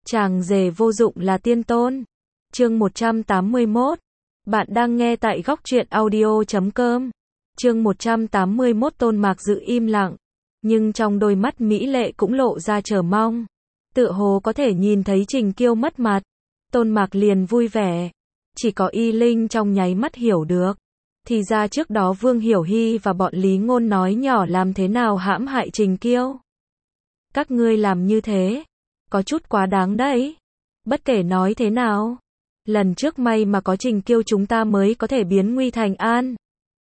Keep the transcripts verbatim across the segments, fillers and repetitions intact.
Chàng rể vô dụng là tiên tôn. Chương một trăm tám mươi mốt. Bạn đang nghe tại góc truyện audio chấm com. Chương một trăm tám mươi mốt. Tôn Mạc giữ im lặng, nhưng trong đôi mắt mỹ lệ cũng lộ ra chờ mong. Tựa hồ có thể nhìn thấy Trình Kiêu mất mặt. Tôn Mạc liền vui vẻ. Chỉ có Y Linh trong nháy mắt hiểu được. Thì ra trước đó Vương Hiểu Hy và bọn Lý Ngôn nói nhỏ làm thế nào hãm hại Trình Kiêu. Các ngươi làm như thế, có chút quá đáng đấy. Bất kể nói thế nào, lần trước may mà có Trình Kiêu chúng ta mới có thể biến nguy thành an.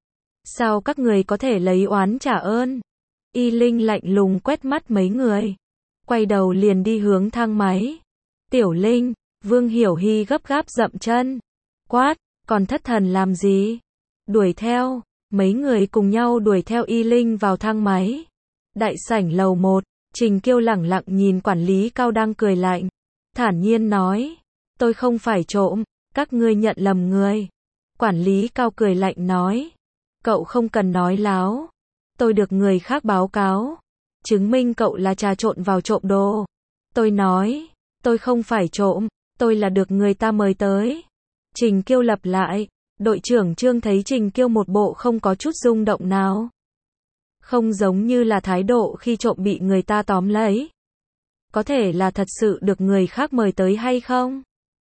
Sao các người có thể lấy oán trả ơn? Y Linh lạnh lùng quét mắt mấy người, quay đầu liền đi hướng thang máy. Tiểu Linh, Vương Hiểu Hy gấp gáp dậm chân, quát, còn thất thần làm gì? Đuổi theo. Mấy người cùng nhau đuổi theo Y Linh vào thang máy. Đại sảnh lầu một, Trình Kiêu lẳng lặng nhìn quản lý Cao đang cười lạnh, thản nhiên nói, tôi không phải trộm, các ngươi nhận lầm người. Quản lý Cao cười lạnh nói, cậu không cần nói láo, tôi được người khác báo cáo, chứng minh cậu là trà trộn vào trộm đồ. Tôi nói, tôi không phải trộm, tôi là được người ta mời tới. Trình Kiêu lặp lại. Đội trưởng Trương thấy Trình Kiêu một bộ không có chút rung động nào. Không giống như là thái độ khi trộm bị người ta tóm lấy. Có thể là thật sự được người khác mời tới hay không?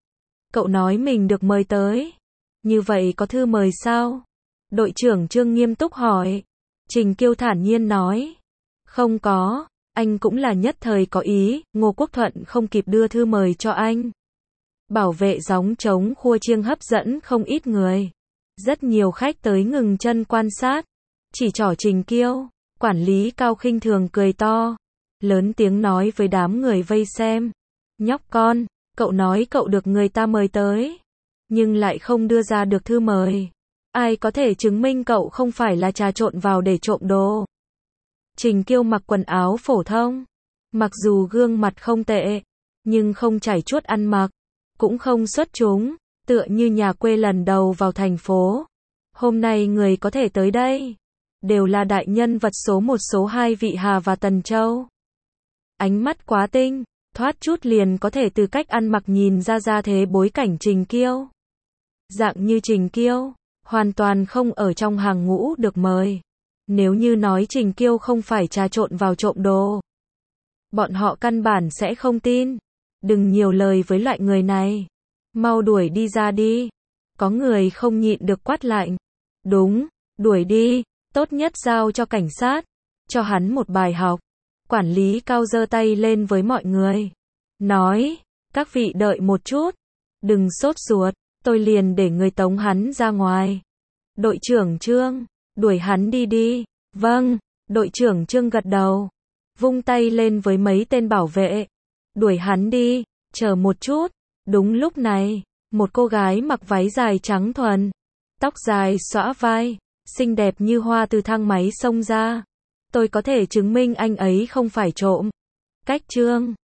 Cậu nói mình được mời tới. Như vậy có thư mời sao? Đội trưởng Trương nghiêm túc hỏi. Trình Kiêu thản nhiên nói. Không có, anh cũng là nhất thời có ý, Ngô Quốc Thuận không kịp đưa thư mời cho anh. Bảo vệ gióng trống khua chiêng hấp dẫn không ít người. Rất nhiều khách tới ngừng chân quan sát. Chỉ trỏ Trình Kiêu. Quản lý Cao khinh thường cười to. Lớn tiếng nói với đám người vây xem. Nhóc con, cậu nói cậu được người ta mời tới, nhưng lại không đưa ra được thư mời. Ai có thể chứng minh cậu không phải là trà trộn vào để trộm đồ? Trình Kiêu mặc quần áo phổ thông. Mặc dù gương mặt không tệ, nhưng không chảy chuốt ăn mặc. Cũng không xuất chúng, tựa như nhà quê lần đầu vào thành phố. Hôm nay người có thể tới đây, đều là đại nhân vật số một số hai vị Hà và Tần Châu. Ánh mắt quá tinh, thoát chút liền có thể từ cách ăn mặc nhìn ra ra thế bối cảnh Trình Kiêu. Dạng như Trình Kiêu, hoàn toàn không ở trong hàng ngũ được mời. Nếu như nói Trình Kiêu không phải trà trộn vào trộm đồ, bọn họ căn bản sẽ không tin. Đừng nhiều lời với loại người này. Mau đuổi đi ra đi. Có người không nhịn được quát lạnh. Đúng, đuổi đi, tốt nhất giao cho cảnh sát, cho hắn một bài học. Quản lý Cao giơ tay lên với mọi người, nói, các vị đợi một chút, đừng sốt ruột, tôi liền để người tống hắn ra ngoài. Đội trưởng Trương, đuổi hắn đi đi. Vâng, đội trưởng Trương gật đầu, vung tay lên với mấy tên bảo vệ. Đuổi hắn đi, chờ một chút. Đúng lúc này, một cô gái mặc váy dài trắng thuần, tóc dài xõa vai, xinh đẹp như hoa từ thang máy xông ra. Tôi có thể chứng minh anh ấy không phải trộm. Cách Trương,